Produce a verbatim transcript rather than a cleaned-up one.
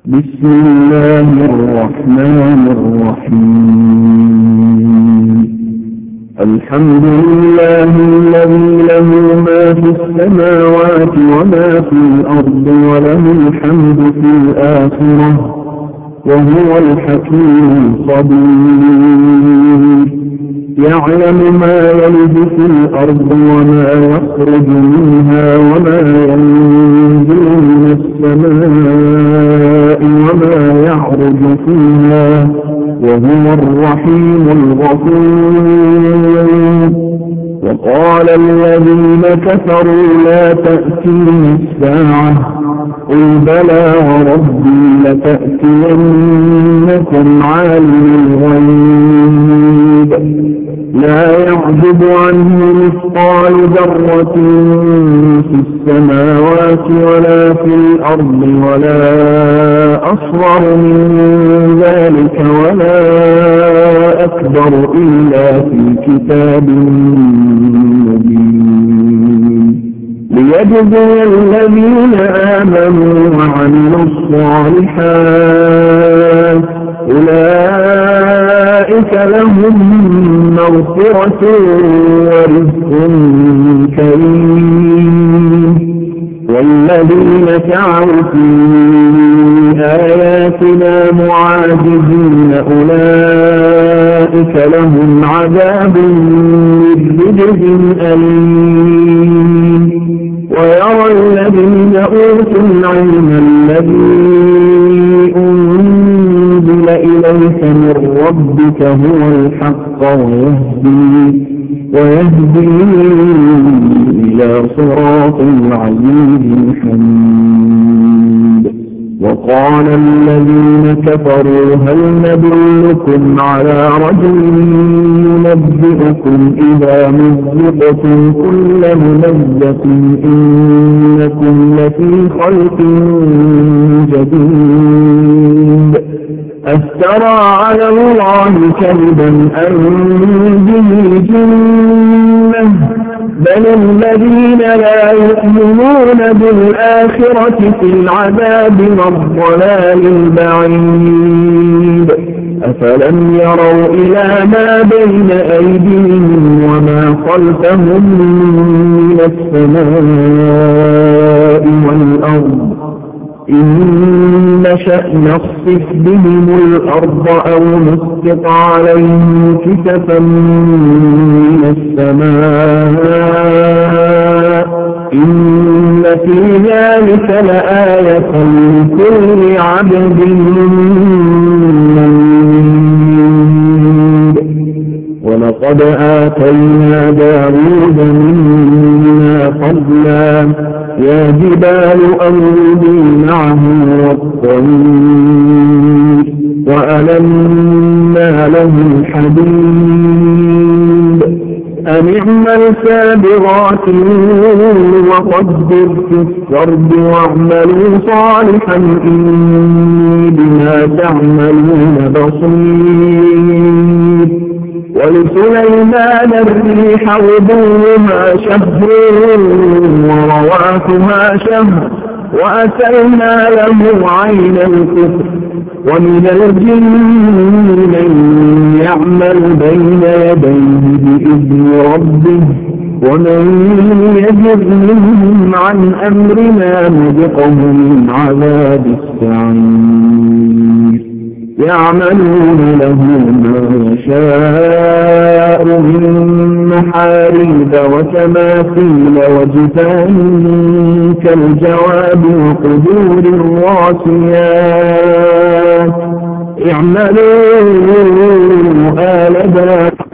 بسم الله الرحمن الرحيم. الحمد لله الذي له ما في السماوات وما في الأرض وله الحمد في الآخرة وهو الحكيم الخبير. يعلم ما يلج في الأرض وما يخرج منها وما ينزل من السماء وما يعرج فيها وهو الرحيم الغفور. وقال الذين كفروا لا تأتينا الساعة قل بلى وربي لتأتينكم عالم الغيب لا يعزب عنه مثقال ذرة في السماوات ولا في الأرض ولا أصغر من ذلك ولا أكبر إلا في كتاب مبين ليجزي الذين آمنوا وعملوا الصالحات أولئك لهم مغفرة ورزق كريم. والذين سعوا في آياتنا معاجزين أولئك لهم عذاب من رجز أليم. ويرى الذين أوتوا العلم الذي أنزل إليك من ربك هو الحق ويهدي, ويهدي إلى صراط العزيز الحميد. وقال الذين كفروا هل ندلكم على رجل ينبئكم إذا مزقتم كل ممزق إنكم لفي خلق جديد أفترى على الله كذبا أم به جنة بل الذين لا يؤمنون بالآخرة في العذاب والضلال البعيد. أفلم يروا إلى ما بين أيديهم وما خلفهم من السماء والأرض إن نشأ نخسف بهم الأرض أو نسقط عليهم كسفا من السماء إن في ذلك لآية لكل عبد منيب. ولقد آتينا داود منا فضلا يا جبال أوبي معه والطير وألنا له الحديد أن اعمل سابغات وقدر في السرد واعملوا صالحا إني بما تعملون بصير. ولسليمان الريح غدوها شهر ورواحها شهر وأسلنا له عين الكفر. ومن الجن من يعمل بين يديه بإذن ربه ومن يزغ منهم عن أمرنا نذقه من عذاب السعير. يعملون له ما يشاء من محاريب وتماثيل وجفان كالجواب وقدور الراسيات اعملوا آل داود